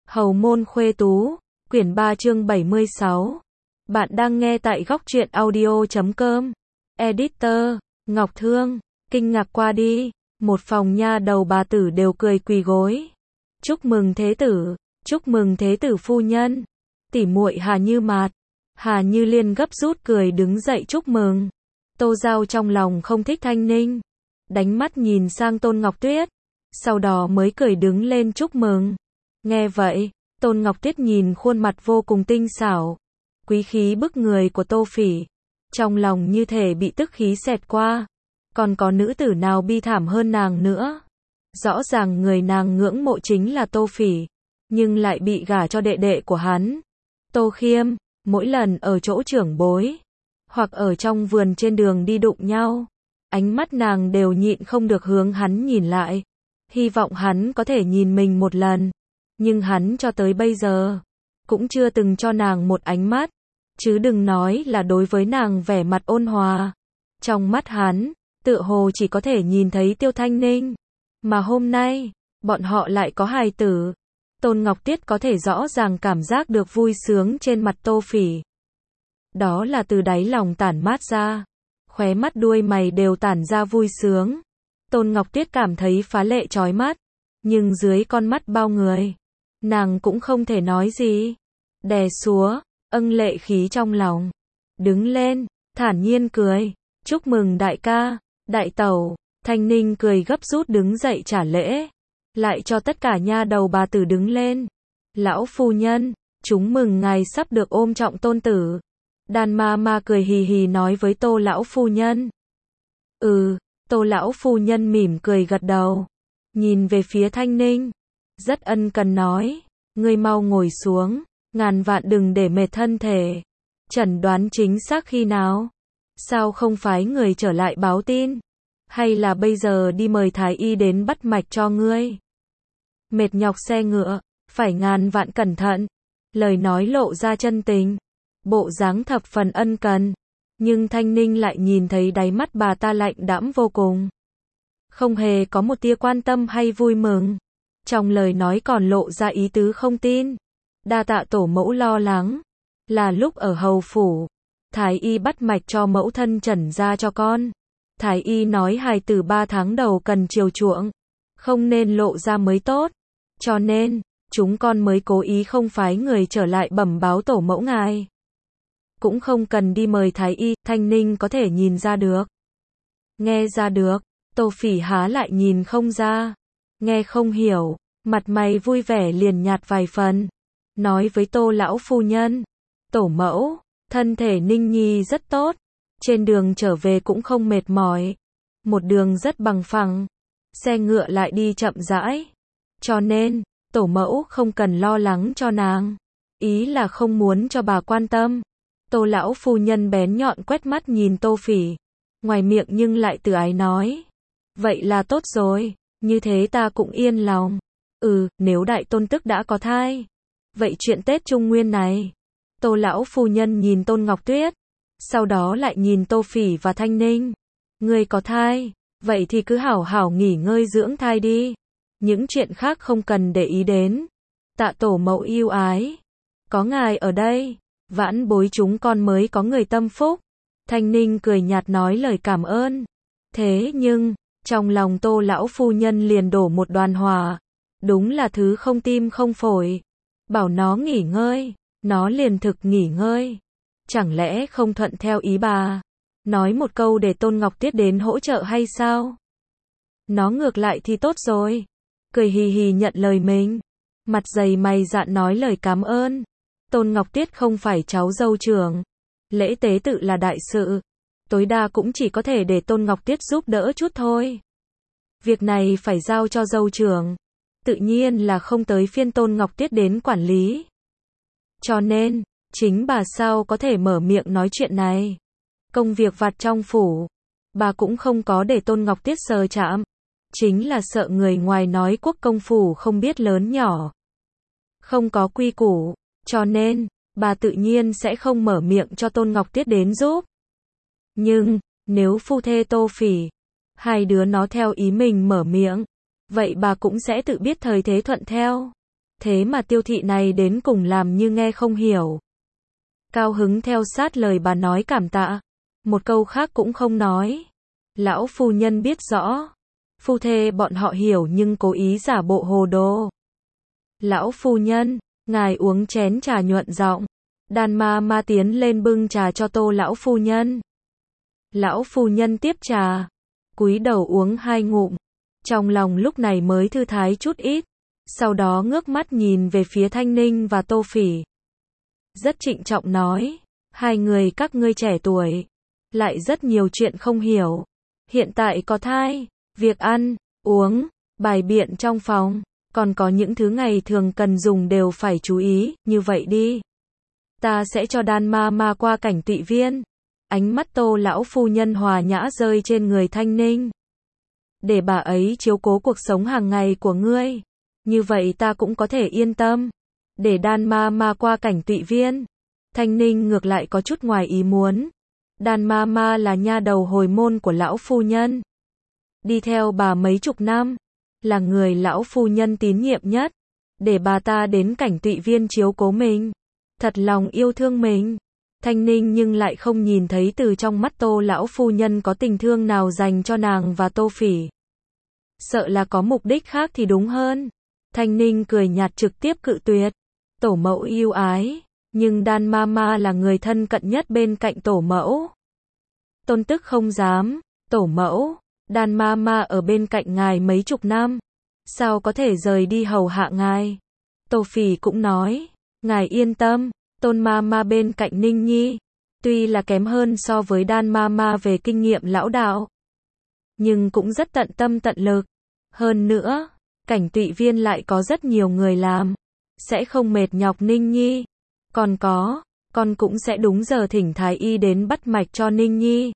Hầu môn khuê tú, quyển 3 chương 76. Bạn đang nghe tại góc truyện audio.com. Editor, Ngọc Thương, kinh ngạc qua đi, một phòng nha đầu bà tử đều cười quỳ gối. Chúc mừng thế tử, chúc mừng thế tử phu nhân. Tỉ muội Hà Như Mạt, Hà Như Liên gấp rút cười đứng dậy chúc mừng. Tô Giao trong lòng không thích Thanh Ninh, đánh mắt nhìn sang Tôn Ngọc Tuyết, sau đó mới cười đứng lên chúc mừng. Nghe vậy, Tôn Ngọc Tuyết nhìn khuôn mặt vô cùng tinh xảo, quý khí bức người của Tô Phỉ, trong lòng như thể bị tức khí xẹt qua. Còn có nữ tử nào bi thảm hơn nàng nữa? Rõ ràng người nàng ngưỡng mộ chính là Tô Phỉ, nhưng lại bị gả cho đệ đệ của hắn, Tô Khiêm. Mỗi lần ở chỗ trưởng bối, hoặc ở trong vườn trên đường đi đụng nhau, ánh mắt nàng đều nhịn không được hướng hắn nhìn lại, hy vọng hắn có thể nhìn mình một lần. Nhưng hắn cho tới bây giờ cũng chưa từng cho nàng một ánh mắt, chứ đừng nói là đối với nàng vẻ mặt ôn hòa. Trong mắt hắn, tựa hồ chỉ có thể nhìn thấy Tiêu Thanh Ninh, mà hôm nay, bọn họ lại có hài tử. Tôn Ngọc Tiết có thể rõ ràng cảm giác được vui sướng trên mặt Tô Phỉ. Đó là từ đáy lòng tản mát ra, khóe mắt đuôi mày đều tản ra vui sướng. Tôn Ngọc Tiết cảm thấy phá lệ chói mắt, nhưng dưới con mắt bao người, nàng cũng không thể nói gì, đè súa, lệ khí trong lòng. Đứng lên, thản nhiên cười, chúc mừng đại ca, đại tẩu. Thanh Ninh cười gấp rút đứng dậy trả lễ, lại cho tất cả nha đầu bà tử đứng lên. Lão phu nhân, chúng mừng ngài sắp được ôm trọng tôn tử. Đan ma ma cười hì hì nói với Tô lão phu nhân. Tô lão phu nhân mỉm cười gật đầu, nhìn về phía Thanh Ninh, rất ân cần nói, ngươi mau ngồi xuống, ngàn vạn đừng để mệt thân thể. Chẩn đoán chính xác khi nào? Sao không phái người trở lại báo tin? Hay là bây giờ đi mời thái y đến bắt mạch cho ngươi? Mệt nhọc xe ngựa, phải ngàn vạn cẩn thận. Lời nói lộ ra chân tình, bộ dáng thập phần ân cần. Nhưng Thanh Ninh lại nhìn thấy đáy mắt bà ta lạnh đãm vô cùng, không hề có một tia quan tâm hay vui mừng. Trong lời nói còn lộ ra ý tứ không tin. Đa tạ tổ mẫu lo lắng. Là lúc ở hầu phủ, thái y bắt mạch cho mẫu thân trần ra cho con. Thái y nói hài tử 3 tháng đầu cần chiều chuộng, không nên lộ ra mới tốt. Cho nên, chúng con mới cố ý không phái người trở lại bẩm báo tổ mẫu ngài. Cũng không cần đi mời thái y, Thanh Ninh có thể nhìn ra được. Nghe ra được, Tô Phỉ há lại nhìn không ra. Nghe không hiểu, mặt mày vui vẻ liền nhạt vài phần. Nói với Tô lão phu nhân, tổ mẫu, thân thể Ninh Nhi rất tốt. Trên đường trở về cũng không mệt mỏi. Một đường rất bằng phẳng. Xe ngựa lại đi chậm rãi. Cho nên, tổ mẫu không cần lo lắng cho nàng. Ý là không muốn cho bà quan tâm. Tô lão phu nhân bén nhọn quét mắt nhìn Tô Phỉ. Ngoài miệng nhưng lại từ ái nói. Vậy là tốt rồi. Như thế ta cũng yên lòng. Nếu đại tôn tức đã có thai. Vậy chuyện Tết Trung Nguyên này. Tô lão phu nhân nhìn Tôn Ngọc Tuyết. Sau đó lại nhìn Tô Phỉ và Thanh Ninh. Ngươi có thai, vậy thì cứ hảo hảo nghỉ ngơi dưỡng thai đi. Những chuyện khác không cần để ý đến. Tạ tổ mẫu yêu ái. Có ngài ở đây, vãn bối chúng con mới có người tâm phúc. Thanh Ninh cười nhạt nói lời cảm ơn. Thế nhưng, trong lòng Tô lão phu nhân liền đổ một đoàn hỏa. Đúng là thứ không tim không phổi. Bảo nó nghỉ ngơi, nó liền thực nghỉ ngơi. Chẳng lẽ không thuận theo ý bà? Nói một câu để Tôn Ngọc Tiết đến hỗ trợ hay sao? Nó ngược lại thì tốt rồi. Cười hì hì nhận lời mình. Mặt dày mày dạn nói lời cảm ơn. Tôn Ngọc Tiết không phải cháu dâu trưởng. Lễ tế tự là đại sự. Tối đa cũng chỉ có thể để Tôn Ngọc Tiết giúp đỡ chút thôi. Việc này phải giao cho dâu trưởng. Tự nhiên là không tới phiên Tôn Ngọc Tiết đến quản lý. Cho nên, chính bà sao có thể mở miệng nói chuyện này. Công việc vặt trong phủ, bà cũng không có để Tôn Ngọc Tiết sờ chạm. Chính là sợ người ngoài nói quốc công phủ không biết lớn nhỏ, không có quy củ, cho nên, bà tự nhiên sẽ không mở miệng cho Tôn Ngọc Tiết đến giúp. Nhưng, nếu phu thê Tô Phỉ, hai đứa nó theo ý mình mở miệng, vậy bà cũng sẽ tự biết thời thế thuận theo. thế mà Tiêu thị này đến cùng làm như nghe không hiểu. Cao hứng theo sát lời bà nói cảm tạ, một câu khác cũng không nói. Lão phu nhân biết rõ, phu thê bọn họ hiểu nhưng cố ý giả bộ hồ đồ. Lão phu nhân, ngài uống chén trà nhuận giọng. Đan ma ma tiến lên bưng trà cho Tô lão phu nhân. Lão phu nhân tiếp trà, cúi đầu uống 2 ngụm, trong lòng lúc này mới thư thái chút ít, sau đó ngước mắt nhìn về phía Thanh Ninh và Tô Phỉ. Rất trịnh trọng nói, hai người các ngươi trẻ tuổi, lại rất nhiều chuyện không hiểu. Hiện tại có thai, việc ăn, uống, bài biện trong phòng, còn có những thứ ngày thường cần dùng đều phải chú ý, như vậy đi. Ta sẽ cho Đan ma ma qua cảnh tụy viên. Ánh mắt Tô lão phu nhân hòa nhã rơi trên người Thanh Ninh. Để bà ấy chiếu cố cuộc sống hàng ngày của ngươi. Như vậy ta cũng có thể yên tâm. Để Đan ma ma qua cảnh tụy viên. Thanh Ninh ngược lại có chút ngoài ý muốn. Đan ma ma là nha đầu hồi môn của lão phu nhân. Đi theo bà mấy chục năm. Là người lão phu nhân tín nhiệm nhất. Để bà ta đến cảnh tụy viên chiếu cố mình. Thật lòng yêu thương mình. Thanh Ninh nhưng lại không nhìn thấy từ trong mắt Tô lão phu nhân có tình thương nào dành cho nàng và Tô Phỉ. Sợ là có mục đích khác thì đúng hơn. Thanh Ninh cười nhạt trực tiếp cự tuyệt. Tổ mẫu yêu ái, nhưng Đan ma ma là người thân cận nhất bên cạnh tổ mẫu. Tôn tức không dám, tổ mẫu, Đan ma ma ở bên cạnh ngài mấy chục năm, sao có thể rời đi hầu hạ ngài. Tô Phỉ cũng nói, ngài yên tâm, Tôn ma ma bên cạnh Ninh Nhi, tuy là kém hơn so với Đan ma ma về kinh nghiệm lão đạo, nhưng cũng rất tận tâm tận lực. Hơn nữa, cảnh tụy viên lại có rất nhiều người làm, sẽ không mệt nhọc Ninh Nhi. Còn có, con cũng sẽ đúng giờ thỉnh thái y đến bắt mạch cho Ninh Nhi.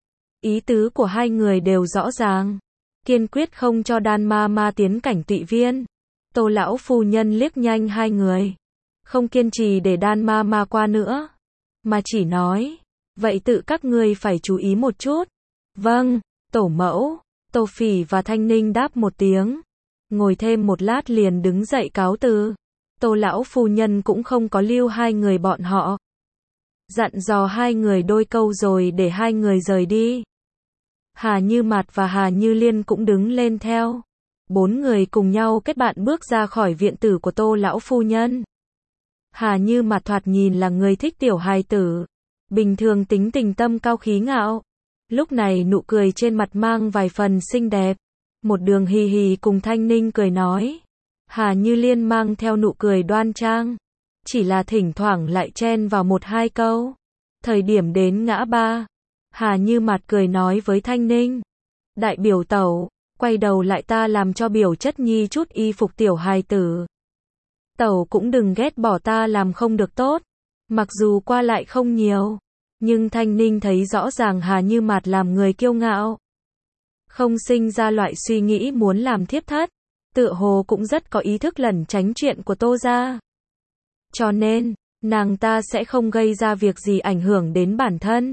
Ý tứ của hai người đều rõ ràng, kiên quyết không cho Đan ma ma tiến cảnh tụy viên. Tô lão phu nhân liếc nhanh hai người, không kiên trì để Đan ma ma qua nữa, mà chỉ nói, vậy tự các ngươi phải chú ý một chút. Vâng, tổ mẫu. Tô Phỉ và Thanh Ninh đáp một tiếng, ngồi thêm một lát liền đứng dậy cáo từ. Tô lão phu nhân cũng không có lưu hai người bọn họ, dặn dò hai người đôi câu rồi để hai người rời đi. Hà Như Mạt và Hà Như Liên cũng đứng lên theo. 4 người cùng nhau kết bạn bước ra khỏi viện tử của Tô lão phu nhân. Hà Như Mạt thoạt nhìn là người thích tiểu hài tử, bình thường tính tình tâm cao khí ngạo. Lúc này nụ cười trên mặt mang vài phần xinh đẹp. Một đường hì hì cùng Thanh Ninh cười nói. Hà Như Liên mang theo nụ cười đoan trang, chỉ là thỉnh thoảng lại chen vào 1-2 câu. Thời điểm đến ngã ba, Hà Như Mạt cười nói với Thanh Ninh. Đại biểu tẩu, quay đầu lại ta làm cho biểu chất nhi chút y phục tiểu hài tử. Tẩu cũng đừng ghét bỏ ta làm không được tốt. Mặc dù qua lại không nhiều, nhưng Thanh Ninh thấy rõ ràng Hà Như Mạt làm người kiêu ngạo, không sinh ra loại suy nghĩ muốn làm thiếp thất, tựa hồ cũng rất có ý thức lẩn tránh chuyện của Tô gia. Cho nên, nàng ta sẽ không gây ra việc gì ảnh hưởng đến bản thân.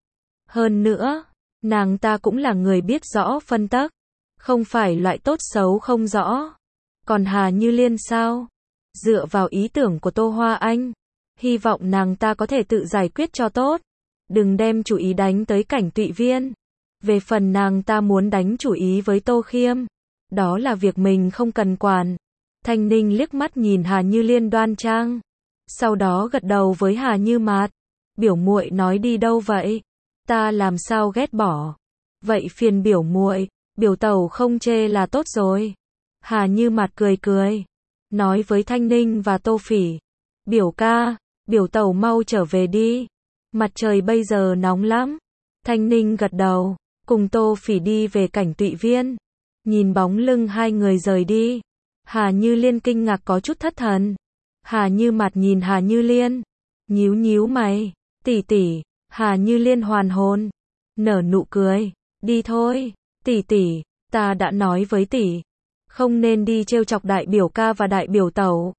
Hơn nữa, nàng ta cũng là người biết rõ phân tắc, không phải loại tốt xấu không rõ. Còn Hà Như Liên sao? Dựa vào ý tưởng của Tô Hoa Anh, hy vọng nàng ta có thể tự giải quyết cho tốt, đừng đem chủ ý đánh tới cảnh tụy viên. Về phần nàng ta muốn đánh chủ ý với Tô Khiêm, đó là việc mình không cần quản. Thanh Ninh liếc mắt nhìn Hà Như Liên đoan trang, sau đó gật đầu với Hà Như Mạt. Biểu muội nói đi đâu vậy? Ta làm sao ghét bỏ? Vậy phiền biểu muội, biểu tẩu không chê là tốt rồi. Hà Như Mạt cười cười, nói với Thanh Ninh và Tô Phỉ. Biểu ca, biểu tẩu mau trở về đi. Mặt trời bây giờ nóng lắm. Thanh Ninh gật đầu, cùng Tô Phỉ đi về cảnh tụy viên. Nhìn bóng lưng hai người rời đi, Hà Như Liên kinh ngạc có chút thất thần. Hà Như Mạt nhìn Hà Như Liên, nhíu nhíu mày. Tỷ tỷ. Hà Như Liên hoàn hồn, nở nụ cười. Đi thôi, tỷ tỷ, ta đã nói với tỷ, không nên đi trêu chọc đại biểu ca và đại biểu tẩu.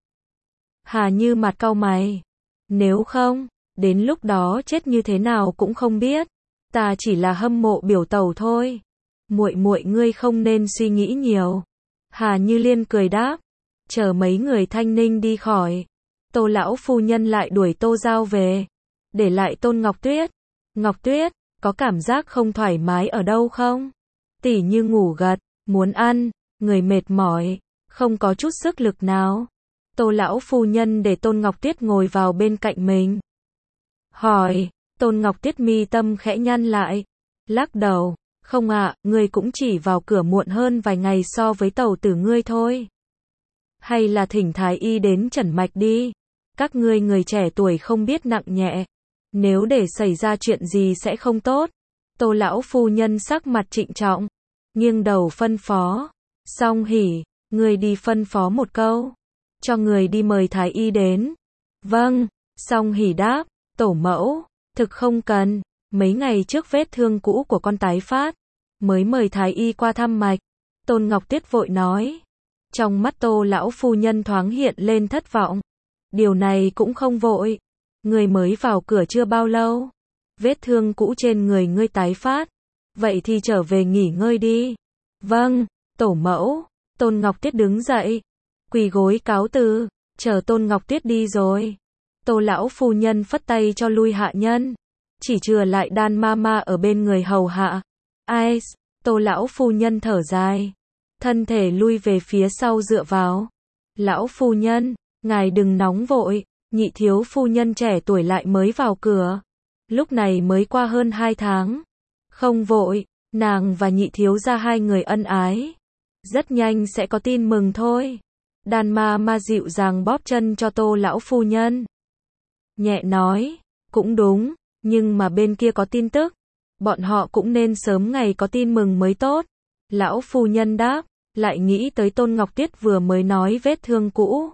Hà Như Mạt cau mày. Nếu không, đến lúc đó chết như thế nào cũng không biết. Ta chỉ là hâm mộ biểu tẩu thôi. Muội muội ngươi không nên suy nghĩ nhiều. Hà Như Liên cười đáp. Chờ mấy người Thanh Ninh đi khỏi, Tô lão phu nhân lại đuổi Tô Giao về, để lại Tôn Ngọc Tuyết. Ngọc Tuyết, có cảm giác không thoải mái ở đâu không? Tỉ như ngủ gật, muốn ăn, người mệt mỏi, không có chút sức lực nào. Tô lão phu nhân để Tôn Ngọc Tuyết ngồi vào bên cạnh mình. Hỏi, Tôn Ngọc Tuyết mi tâm khẽ nhăn lại, lắc đầu, không ạ, ngươi cũng chỉ vào cửa muộn hơn vài ngày so với tẩu tử ngươi thôi. Hay là thỉnh thái y đến chẩn mạch đi, các ngươi người trẻ tuổi không biết nặng nhẹ, nếu để xảy ra chuyện gì sẽ không tốt. Tô lão phu nhân sắc mặt trịnh trọng, nghiêng đầu phân phó, Song Hỷ, ngươi đi phân phó một câu, cho người đi mời thái y đến. Vâng, Song Hỷ đáp, tổ mẫu, thực không cần, mấy ngày trước vết thương cũ của con tái phát, mới mời thái y qua thăm mạch. Tôn Ngọc Tuyết vội nói. Trong mắt Tô lão phu nhân thoáng hiện lên thất vọng. Điều này cũng không vội, người mới vào cửa chưa bao lâu, vết thương cũ trên người ngươi tái phát, vậy thì trở về nghỉ ngơi đi. Vâng, tổ mẫu. Tôn Ngọc Tuyết đứng dậy, quỳ gối cáo từ, chờ Tôn Ngọc Tuyết đi rồi. Tô lão phu nhân phất tay cho lui hạ nhân, chỉ chừa lại Đan Mama ở bên người hầu hạ. Ai? Tô lão phu nhân thở dài, thân thể lui về phía sau dựa vào. Lão phu nhân, ngài đừng nóng vội, nhị thiếu phu nhân trẻ tuổi lại mới vào cửa, lúc này mới qua hơn 2 tháng. Không vội, nàng và nhị thiếu gia hai người ân ái, rất nhanh sẽ có tin mừng thôi. Đan Mama dịu dàng bóp chân cho Tô lão phu nhân, nhẹ nói, cũng đúng, nhưng mà bên kia có tin tức, bọn họ cũng nên sớm ngày có tin mừng mới tốt. Lão phu nhân đáp, lại nghĩ tới Tôn Ngọc Tuyết vừa mới nói vết thương cũ.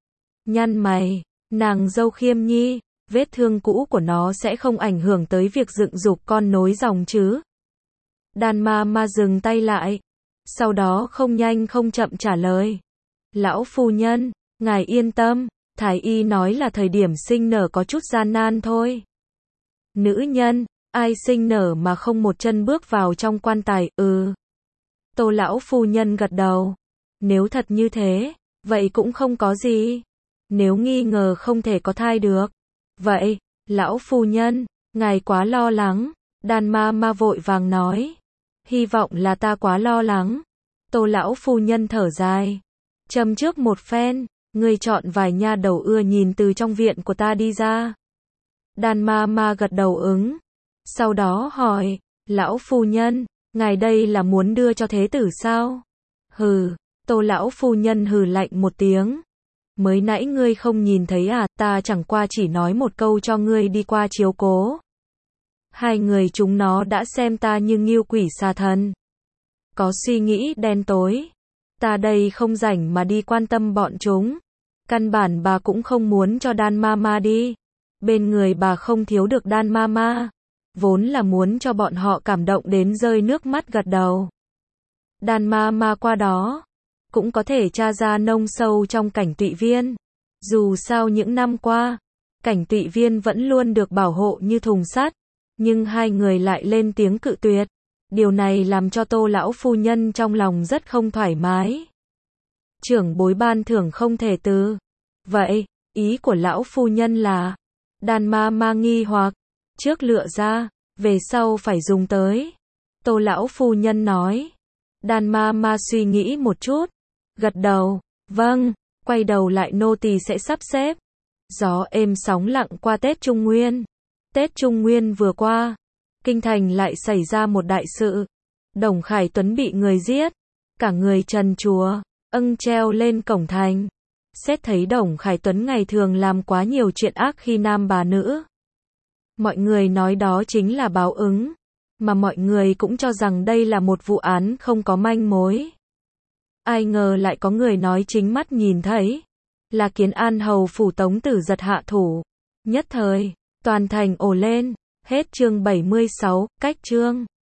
Nhăn mày, nàng dâu Khiêm Nhi, vết thương cũ của nó sẽ không ảnh hưởng tới việc dựng dục con nối dòng chứ? Đan Mama dừng tay lại, sau đó không nhanh không chậm trả lời. Lão phu nhân, ngài yên tâm, thái y nói là thời điểm sinh nở có chút gian nan thôi. Nữ nhân, ai sinh nở mà không một chân bước vào trong quan tài, Tô lão phu nhân gật đầu. Nếu thật như thế, vậy cũng không có gì. Nếu nghi ngờ không thể có thai được, vậy, lão phu nhân, ngài quá lo lắng. Đan Mama vội vàng nói. Hy vọng là ta quá lo lắng. Tô lão phu nhân thở dài, châm trước một phen, ngươi chọn vài nha đầu ưa nhìn từ trong viện của ta đi ra. Đan Mama gật đầu ứng. Sau đó hỏi, lão phu nhân, ngài đây là muốn đưa cho thế tử sao? Hừ, Tô lão phu nhân hừ lạnh một tiếng. Mới nãy ngươi không nhìn thấy à, ta chẳng qua chỉ nói một câu cho ngươi đi qua chiếu cố. Hai người chúng nó đã xem ta như ngưu quỷ xà thần. Có suy nghĩ đen tối. Ta đây không rảnh mà đi quan tâm bọn chúng. Căn bản bà cũng không muốn cho Đan Mama đi. Bên người bà không thiếu được Đan Mama. Vốn là muốn cho bọn họ cảm động đến rơi nước mắt gật đầu. Đan Mama qua đó cũng có thể tra ra nông sâu trong Cảnh Tụy Viên. Dù sao những năm qua, Cảnh Tụy Viên vẫn luôn được bảo hộ như thùng sắt, nhưng hai người lại lên tiếng cự tuyệt. Điều này làm cho Tô lão phu nhân trong lòng rất không thoải mái. Trưởng bối ban thưởng không thể từ. Vậy, ý của lão phu nhân là? Đan Mama nghi hoặc, trước lựa ra, về sau phải dùng tới. Tô lão phu nhân nói. Đan Mama suy nghĩ một chút, gật đầu, vâng, quay đầu lại nô tỳ sẽ sắp xếp. Gió êm sóng lặng qua Tết Trung Nguyên. Tết Trung Nguyên vừa qua, kinh thành lại xảy ra một đại sự. Đồng Khải Tuấn bị người giết, cả người trần truồng, treo lên cổng thành. Xét thấy Đồng Khải Tuấn ngày thường làm quá nhiều chuyện ác khi nam bà nữ. Mọi người nói đó chính là báo ứng, mà mọi người cũng cho rằng đây là một vụ án không có manh mối. Ai ngờ lại có người nói chính mắt nhìn thấy, là Kiến An hầu phủ Tống Tử Giật hạ thủ. Nhất thời, toàn thành ồ lên. Hết chương 76, cách chương.